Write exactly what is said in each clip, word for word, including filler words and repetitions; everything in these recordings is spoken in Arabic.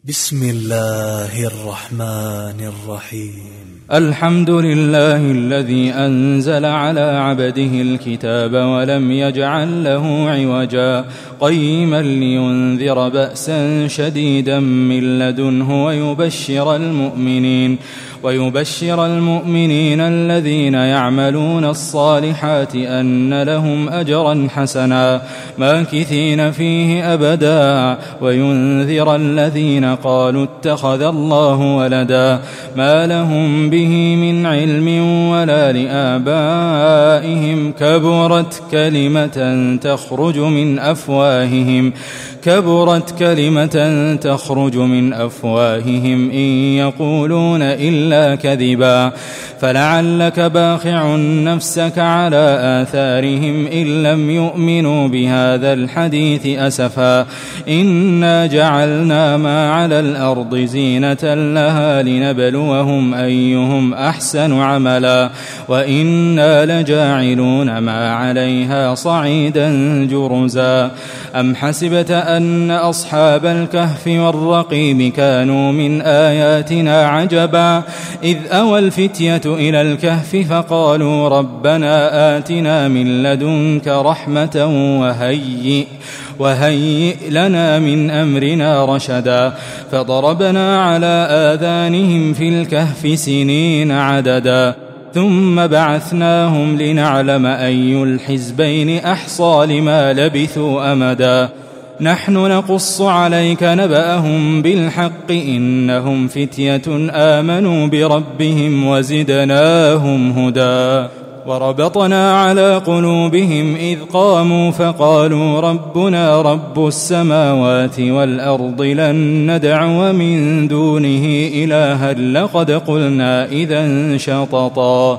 بسم الله الرحمن الرحيم. الحمد لله الذي أنزل على عبده الكتاب ولم يجعل له عوجا قيما لينذر بأسا شديدا من لدنه ويبشر المؤمنين ويبشر المؤمنين الذين يعملون الصالحات أن لهم أجرا حسنا ماكثين فيه أبدا وينذر الذين قالوا اتخذ الله ولدا ما لهم به من علم ولا لآبائهم كبرت كلمة تخرج من أفواههم كبرت كلمة تخرج من أفواههم إن يقولون إلا كذبا فلعلك باخع نفسك على آثارهم إن لم يؤمنوا بهذا الحديث أسفا إنا جعلنا ما على الأرض زينة لها لنبلوهم أيهم أحسن عملا وإنا لجاعلون ما عليها صعيدا جرزا أم حسبت أن أصحاب الكهف والرقيم كانوا من آياتنا عجبا إذ أوى الفتية إلى الكهف فقالوا ربنا آتنا من لدنك رحمة وهيئ وهيئ لنا من أمرنا رشدا فضربنا على آذانهم في الكهف سنين عددا ثم بعثناهم لنعلم أي الحزبين أحصى لما لبثوا أمدا نحن نقص عليك نبأهم بالحق إنهم فتية آمنوا بربهم وزدناهم هدى وربطنا على قلوبهم إذ قاموا فقالوا ربنا رب السماوات والأرض لن ندعو من دونه إلها لقد قلنا إذا شططا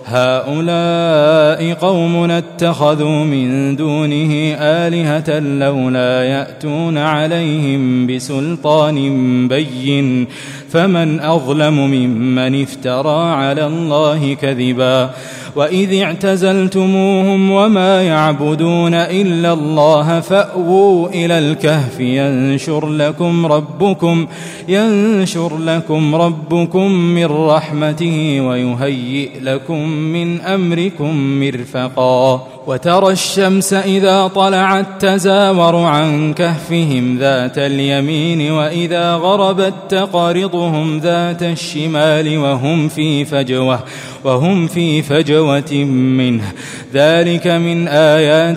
هؤلاء قومنا اتخذوا من دونه آلهة لولا يأتون عليهم بسلطان بين فمن أظلم ممن افترى على الله كذبا وإذ اعتزلتموهم وما يعبدون إلا الله فأووا إلى الكهف ينشر لكم ربكم ينشر لكم ربكم من رحمته ويهيئ لكم من أمركم مرفقا وترى الشمس إذا طلعت تزاور عن كهفهم ذات اليمين وإذا غربت تقرضهم ذات الشمال وهم في فجوة وهم في فجوة منه ذلك من آيات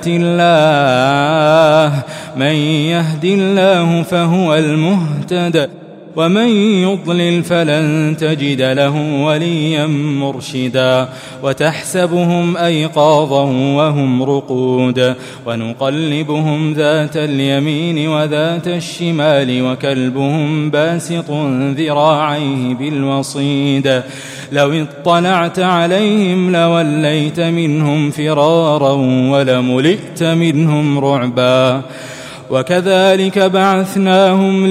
الله من يهد الله فهو المهتد ومن يضلل فلن تجد له وليا مرشدا وتحسبهم أيقاظا وهم رقود ونقلبهم ذات اليمين وذات الشمال وكلبهم باسط ذراعيه بالوصيد لو اطلعت عليهم لوليت منهم فرارا ولملئت منهم رعبا وكذلك بعثناهم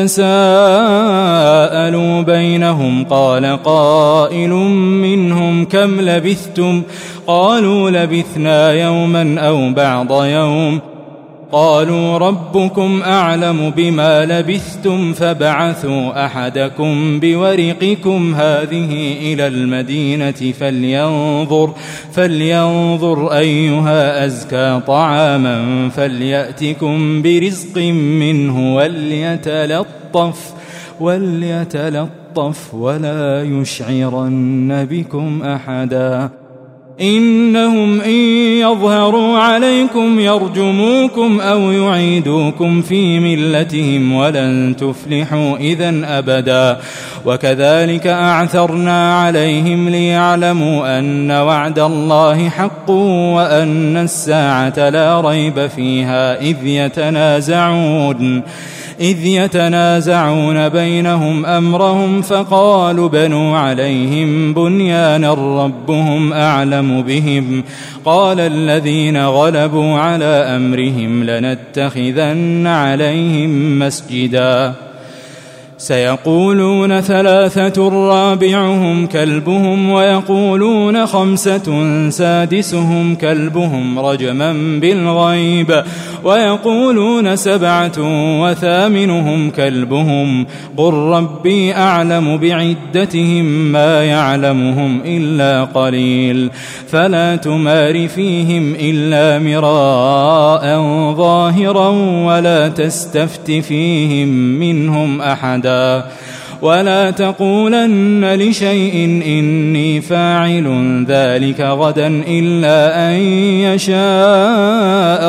ليتساءلوا بينهم قال قائل منهم كم لبثتم قالوا لبثنا يوما أو بعض يوم قالوا ربكم أعلم بما لبثتم فبعثوا أحدكم بورقكم هذه إلى المدينة فلينظر, فلينظر أيها أزكى طعاما فليأتكم برزق منه وليتلطف, وليتلطف ولا يشعرن بكم أحدا إنهم إن يظهروا عليكم يرجموكم أو يعيدوكم في ملتهم ولن تفلحوا إذن أبدا وكذلك أعثرنا عليهم ليعلموا أن وعد الله حق وأن الساعة لا ريب فيها إذ يتنازعون إذ يتنازعون بينهم أمرهم فقالوا بنوا عليهم بنيانا ربهم أعلم بهم قال الذين غلبوا على أمرهم لنتخذن عليهم مسجدا سيقولون ثلاثة رابعهم كلبهم ويقولون خمسة سادسهم كلبهم رجما بالغيب ويقولون سبعة وثامنهم كلبهم قل ربي أعلم بعدتهم ما يعلمهم إلا قليل فلا تمار فيهم إلا مراء ظاهرا ولا تستفت فيهم منهم أحدا ولا تقولن لشيء إني فاعل ذلك غدا إلا أن يشاء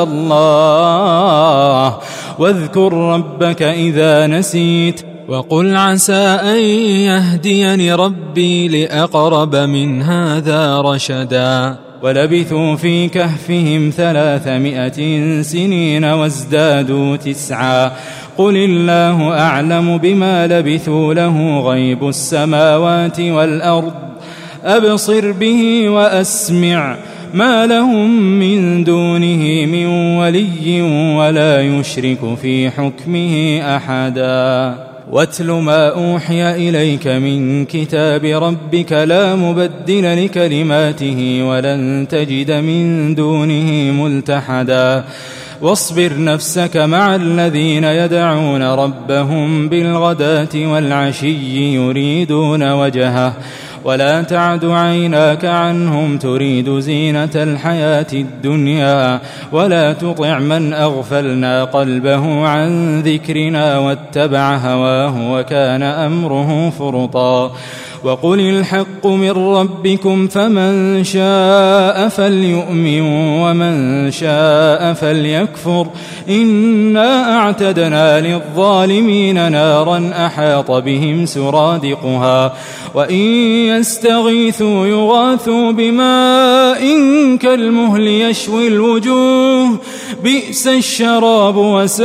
الله واذكر ربك إذا نسيت وقل عسى أن يهديني ربي لأقرب من هذا رشدا ولبثوا في كهفهم ثلاثمائة سنين وازدادوا تسعا قل الله أعلم بما لبثوا له غيب السماوات والأرض أبصر به وأسمع ما لهم من دونه من ولي ولا يشرك في حكمه أحدا واتل ما أوحي إليك من كتاب ربك لا مبدل لكلماته ولن تجد من دونه ملتحدا واصبر نفسك مع الذين يدعون ربهم بالغداة والعشي يريدون وجهه ولا تعد عيناك عنهم تريد زينة الحياة الدنيا ولا تطع من أغفلنا قلبه عن ذكرنا واتبع هواه وكان أمره فرطا وقل الحق من ربكم فمن شاء فليؤمن ومن شاء فليكفر إنا أعتدنا للظالمين نارا أحاط بهم سرادقها وإن يستغيثوا يغاثوا بماء كالمهل يشوي الوجوه بئس الشراب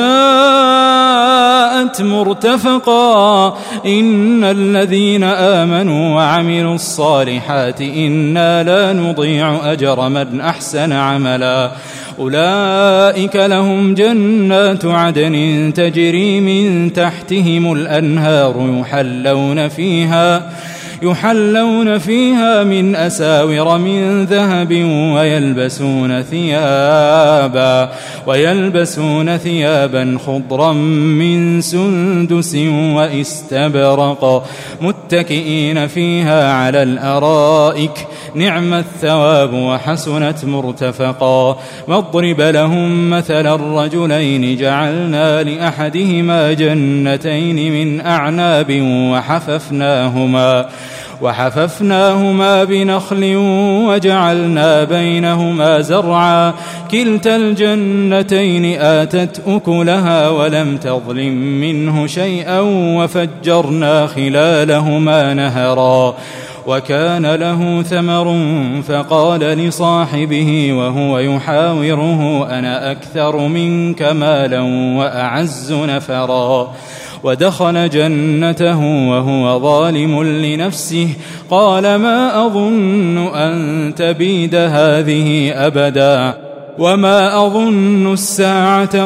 وساءت مرتفقا إن الذين آمنوا وعملوا الصالحات إنا لا نضيع أجر من أحسن عملا أولئك لهم جنات عدن تجري من تحتهم الأنهار يحلون فيها يحلون فيها من أساور من ذهب ويلبسون ثيابا ويلبسون ثيابا خضرا من سندس واستبرق متكئين فيها على الأرائك نعم الثواب وحسنت مرتفقا واضرب لهم مثل الرجلين جعلنا لأحدهما جنتين من أعناب وحففناهما وحففناهما بنخل وجعلنا بينهما زرعا كلتا الجنتين آتت أكلها ولم تظلم منه شيئا وفجرنا خلالهما نهرا وكان له ثمر فقال لصاحبه وهو يحاوره أنا أكثر منك مالا وأعز نفرا ودخل جنته وهو ظالم لنفسه قال ما أظن أن تبيد هذه أبدا وما أظن الساعة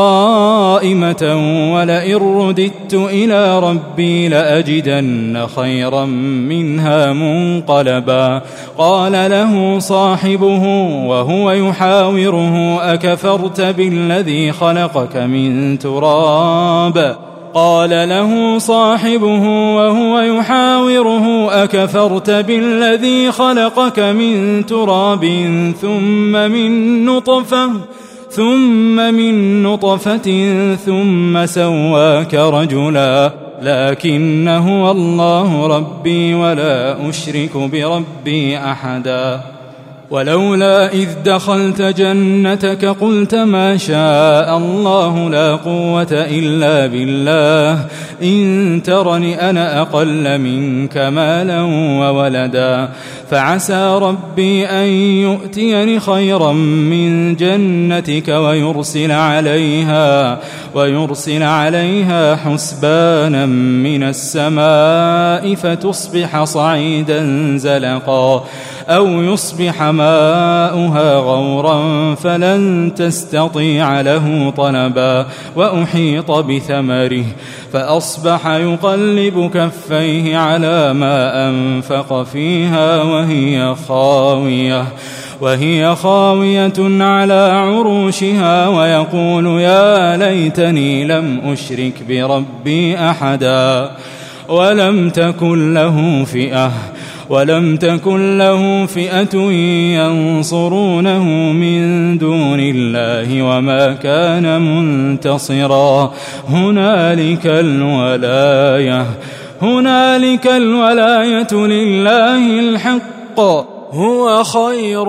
قائمة ولئن رددت إلى ربي لأجدن خيرا منها منقلبا قال له صاحبه وهو يحاوره أكفرت بالذي خلقك من تراب قال له صاحبه وهو يحاوره أكفرت بالذي خلقك من تراب ثم من نطفة ثم من نطفة ثم سواك رجلا لكن هو الله ربي ولا أشرك بربي أحدا ولولا إذ دخلت جنتك قلت ما شاء الله لا قوة إلا بالله إن ترني أنا أقل منك مالا وولدا فعسى ربي أن يؤتيني خيرا من جنتك ويرسل عليها ويرسل عليها حسبانا من السماء فتصبح صعيدا زلقا أو يصبح ماؤها غورا فلن تستطيع له طلبا وأحيط بثمره فأصبح يقلب كفيه على ما أنفق فيها وهي خاوية وهي خاوية على عروشها ويقول يا ليتني لم أشرك بربي أحدا ولم تكن له فئة ولم تكن له فئة ينصرونه من دون الله وما كان منتصرا هنالك الولاية هنالك الولاية لله الحق هو خير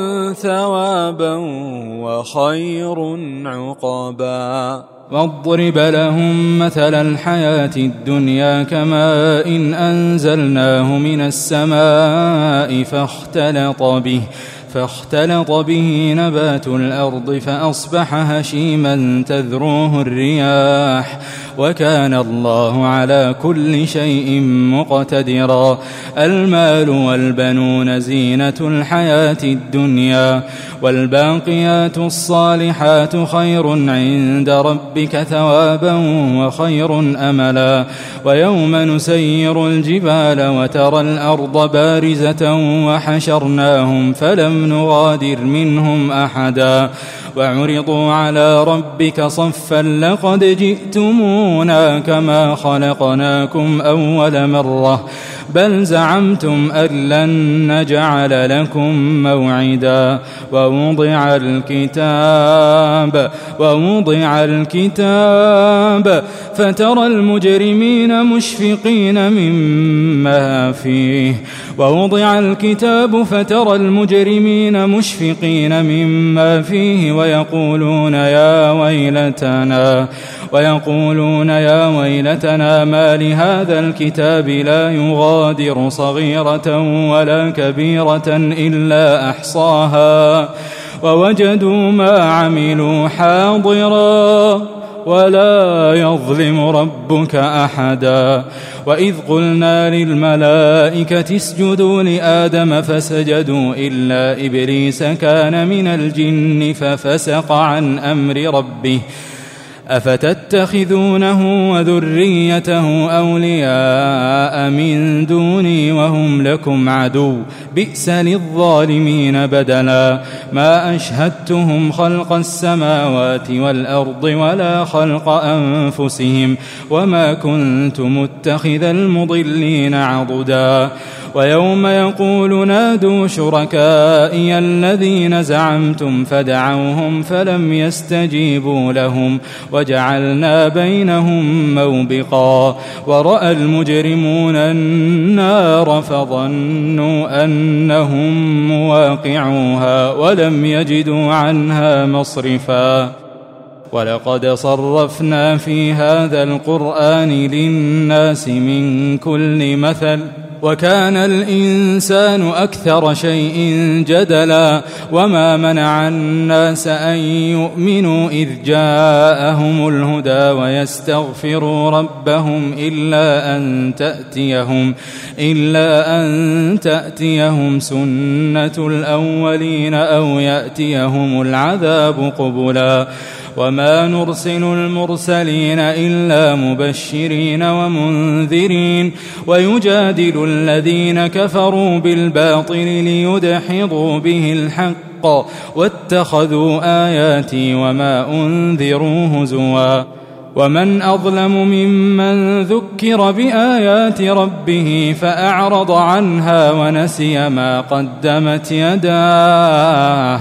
ثوابا وخير عقبا واضرب لهم مثل الحياة الدنيا كماء إن أنزلناه من السماء فاختلط به فاختلط به نبات الأرض فأصبح هشيما تذروه الرياح وكان الله على كل شيء مقتدرا المال والبنون زينة الحياة الدنيا والباقيات الصالحات خير عند ربك ثوابا وخير أملا ويوم نسير الجبال وترى الأرض بارزة وحشرناهم فلم نغادر منهم أحدا وعرضوا على ربك صفا لقد جئتمونا كما خلقناكم أول مرة بل زعمتم أن لن نجعل لكم موعدا ووضع الكتاب ووضع الكتاب فترى المجرمين مشفقين مما فيه ووضع الكتاب فترى المجرمين مشفقين مما فيه ويقولون يا ويلتنا ويقولون يا ويلتنا ما لهذا الكتاب لا يغادر صغيرة ولا كبيرة إلا أحصاها ووجدوا ما عملوا حاضرا ولا يظلم ربك أحدا وإذ قلنا للملائكة اسجدوا لآدم فسجدوا إلا إبليس كان من الجن ففسق عن أمر ربه أفتتخذونه وذريته أولياء من دوني وهم لكم عدو بئس للظالمين بدلا ما أشهدتهم خلق السماوات والأرض ولا خلق أنفسهم وما كنت متخذ المضلين عضدا ويوم يقول نادوا شركائي الذين زعمتم فدعوهم فلم يستجيبوا لهم وجعلنا بينهم موبقا ورأى المجرمون النار فظنوا أنهم مواقعوها ولم يجدوا عنها مصرفا ولقد صرفنا في هذا القرآن للناس من كل مثل وكان الإنسان أكثر شيء جدلا وما منع الناس أن يؤمنوا إذ جاءهم الهدى ويستغفروا ربهم إلا أن تأتيهم إلا أن تأتيهم سنة الأولين أو يأتيهم العذاب قبلا وما نرسل المرسلين إلا مبشرين ومنذرين ويجادل الذين كفروا بالباطل ليدحضوا به الحق واتخذوا آياتي وما أنذروا هزوا ومن أظلم ممن ذكر بآيات ربه فأعرض عنها ونسي ما قدمت يداه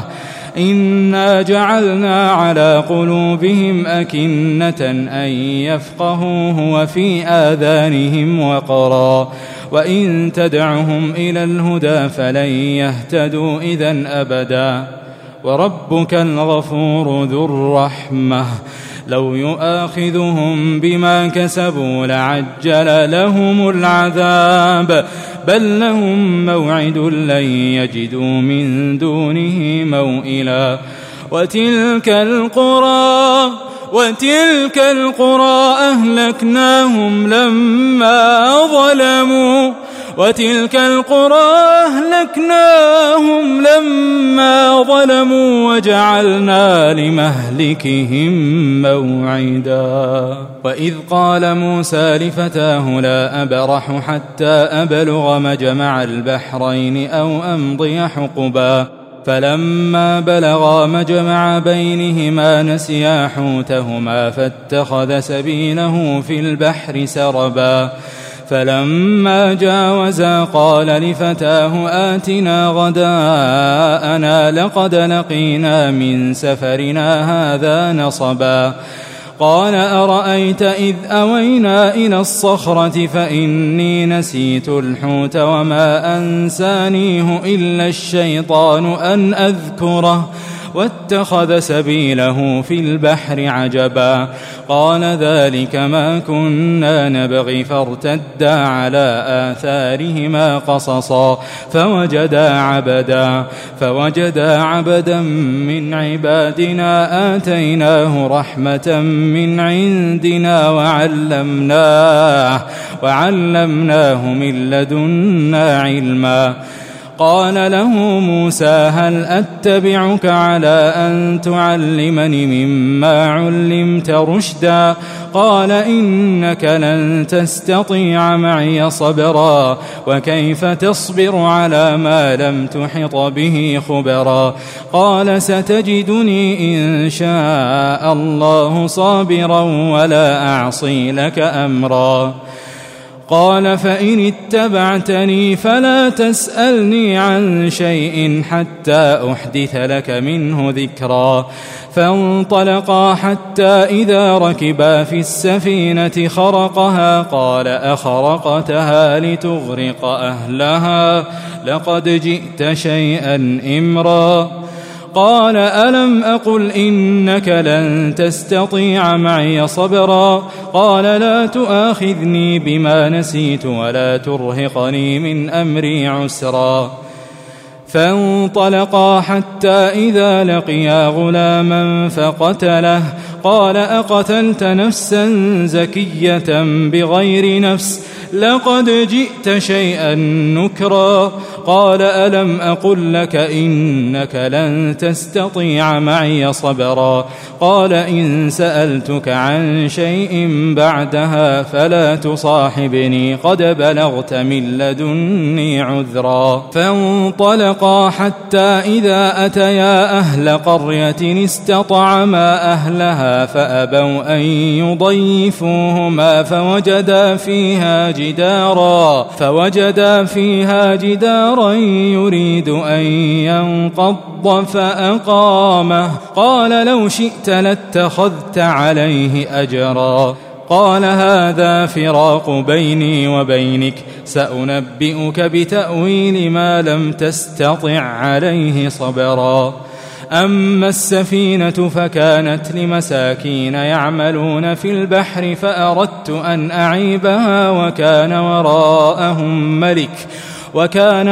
إنا جعلنا على قلوبهم أكنة أن يفقهوه وفي آذانهم وقرا وإن تدعهم إلى الهدى فلن يهتدوا إذن أبدا وربك الغفور ذو الرحمة لو يؤاخذهم بما كسبوا لعجل لهم العذاب بل لهم موعد لن يجدوا من دونه موئلا وتلك القرى وتلك القرى أهلكناهم لما ظلموا وتلك القرى أهلكناهم لما ظلموا وجعلنا لمهلكهم موعدا وإذ قال موسى لفتاه لا أبرح حتى أبلغ مجمع البحرين أو أمضي حقبا فلما بلغا مجمع بينهما نسيا حوتهما فاتخذ سبيله في البحر سربا فلما جاوزا قال لفتاه آتنا غداءنا لقد لقينا من سفرنا هذا نصبا قال أرأيت إذ أوينا إلى الصخرة فإني نسيت الحوت وما أنسانيه إلا الشيطان أن أذكره واتخذ سبيله في البحر عجبا قال ذلك ما كنا نبغي فارتدا على آثارهما قصصا فوجدا عبدا فوجدا عبدا من عبادنا آتيناه رحمة من عندنا وعلمناه وعلمناه من لدنا علما قال له موسى هل أتبعك على أن تعلمني مما علمت رشدا قال إنك لن تستطيع معي صبرا وكيف تصبر على ما لم تحط به خبرا قال ستجدني إن شاء الله صابرا ولا أعصي لك أمرا قال فإن اتبعتني فلا تسألني عن شيء حتى أحدث لك منه ذكرا فانطلقا حتى إذا ركبا في السفينة خرقها قال أخرقتها لتغرق أهلها لقد جئت شيئا إمرا قال ألم أقل إنك لن تستطيع معي صبرا قال لا تؤاخذني بما نسيت ولا ترهقني من أمري عسرا فانطلقا حتى إذا لقيا غلاما فقتله قال أقتلت نفسا زكية بغير نفس لقد جئت شيئا نكرا قال ألم أقل لك إنك لن تستطيع معي صبرا قال إن سألتك عن شيء بعدها فلا تصاحبني قد بلغت من لدني عذرا فانطلقا حتى إذا أتيا أهل قرية استطعما أهلها فأبوا أن يضيفوهما فوجدا فيها جدارا فوجدا فيها جدارا يريد أن ينقض فأقامه قال لو شئت لاتخذت عليه أجرا قال هذا فراق بيني وبينك سأنبئك بتأويل ما لم تستطع عليه صبرا أما السفينة فكانت لمساكين يعملون في البحر فأردت أن أعيبها وكان وراءهم ملك وكان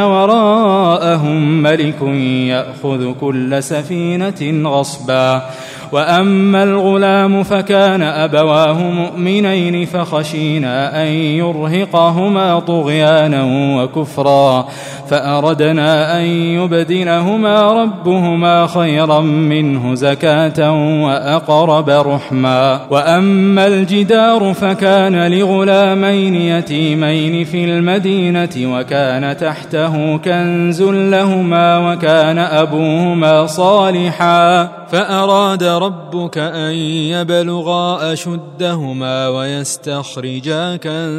وراءهم ملك يأخذ كل سفينة غصبا وأما الغلام فكان أبواه مؤمنين فخشينا أن يرهقهما طغيانا وكفرا فأردنا أن يبدلهما ربهما خيرا منه زكاة وأقرب رحما وأما الجدار فكان لغلامين يتيمين في المدينة وكان تحته كنز لهما وكان أبوهما صالحا فأراد ربك أن يبلغا أشدهما ويستخرجا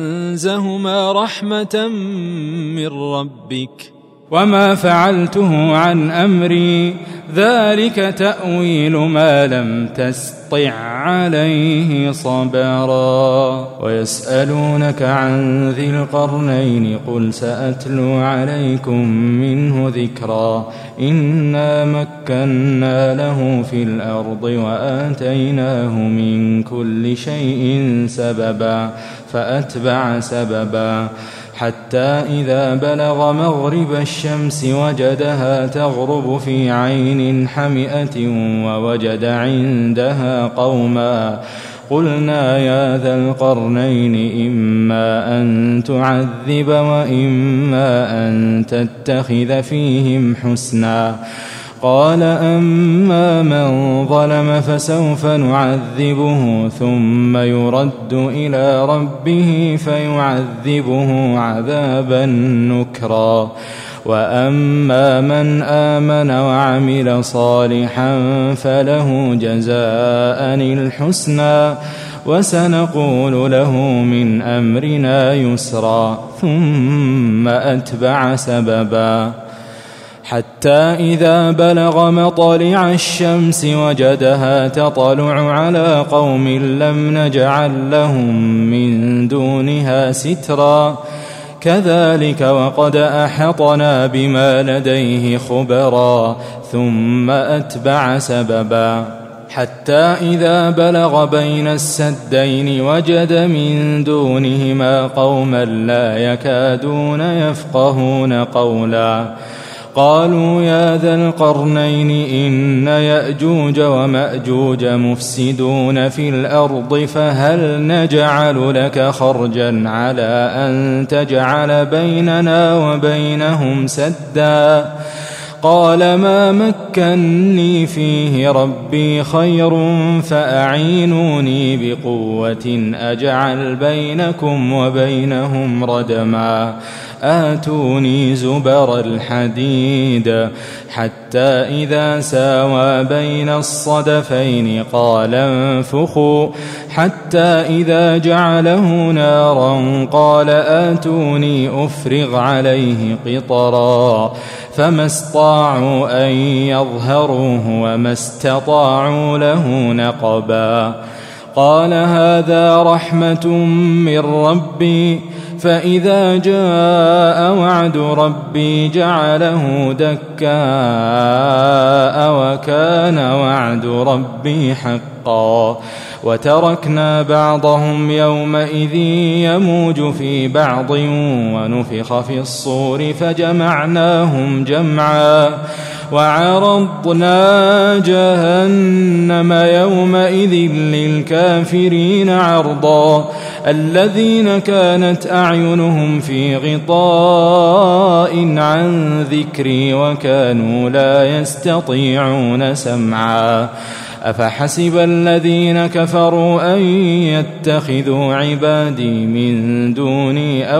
كنزهما رحمة من ربك وما فعلته عن أمري ذلك تأويل ما لم تستطع عليه صبرا ويسألونك عن ذي القرنين قل سأتلو عليكم منه ذكرا إنا مكنا له في الأرض وآتيناه من كل شيء سببا فأتبع سببا حتى إذا بلغ مغرب الشمس وجدها تغرب في عين حمئة ووجد عندها قوما قلنا يا ذا القرنين إما أن تعذب وإما أن تتخذ فيهم حسنا قال أما من ظلم فسوف نعذبه ثم يرد إلى ربه فيعذبه عذابا نكرا وأما من آمن وعمل صالحا فله جزاء الحسنى وسنقول له من أمرنا يسرا ثم أتبع سببا حتى إذا بلغ مطلع الشمس وجدها تطلع على قوم لم نجعل لهم من دونها سترا كذلك وقد أحطنا بما لديه خبرا ثم أتبع سببا حتى إذا بلغ بين السدين وجد من دونهما قوما لا يكادون يفقهون قولا قالوا يا ذا القرنين إن يأجوج ومأجوج مفسدون في الأرض فهل نجعل لك خرجا على أن تجعل بيننا وبينهم سدا قال ما مكني فيه ربي خير فأعينوني بقوة أجعل بينكم وبينهم ردما آتوني زبر الحديد حتى إذا ساوى بين الصدفين قال انفخوا حتى إذا جعله نارا قال آتوني أفرغ عليه قطرا فما استطاعوا أن يظهروه وما استطاعوا له نقبا قال هذا رحمة من ربي فإذا جاء وعد ربي جعله دكاء وكان وعد ربي حقا وتركنا بعضهم يومئذ يموج في بعض ونفخ في الصور فجمعناهم جمعا وعرضنا جهنم يومئذ للكافرين عرضا الذين كانت أعينهم في غطاء عن ذكري وكانوا لا يستطيعون سمعا أفحسب الذين كفروا أن يتخذوا عبادي من دوني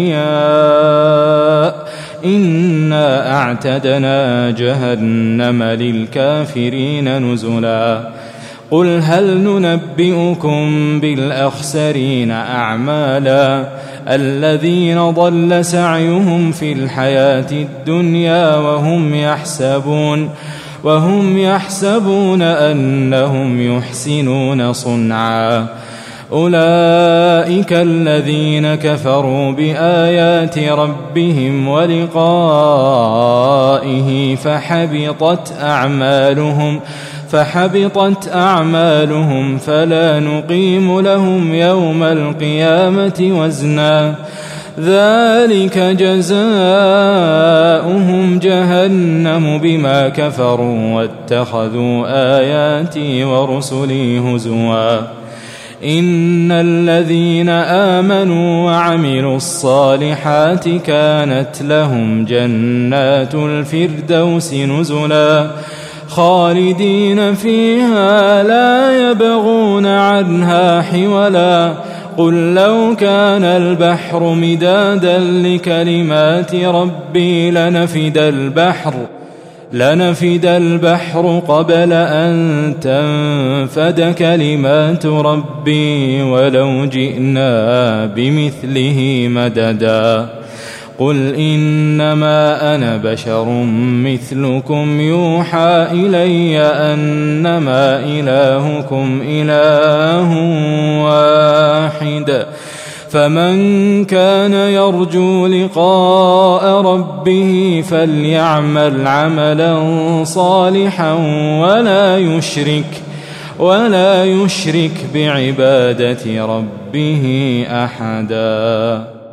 أولياء إنا أعتدنا جهنم للكافرين نزلا قل هل ننبئكم بالأخسرين أعمالا الذين ضل سعيهم في الحياة الدنيا وهم يحسبون وهم يحسبون أنهم يحسنون صنعا أولئك الذين كفروا بآيات ربهم ولقائه فحبطت أعمالهم فحبطت أعمالهم فلا نقيم لهم يوم القيامة وزنا ذلك جزاؤهم جهنم بما كفروا واتخذوا آياتي ورسلي هزوا إن الذين آمنوا وعملوا الصالحات كانت لهم جنات الفردوس نزلا خالدين فيها لا يبغون عنها حولا قل لو كان البحر مدادا لكلمات ربي لنفد البحر لنفد البحر قبل أن تنفد كلمات ربي ولو جئنا بمثله مددا قل إنما أنا بشر مثلكم يوحى إلي أنما إلهكم إله واحد فمن كان يرجو لقاء ربه فليعمل عملا صالحا ولا يشرك ولا يشرك بعبادة ربه أحدا.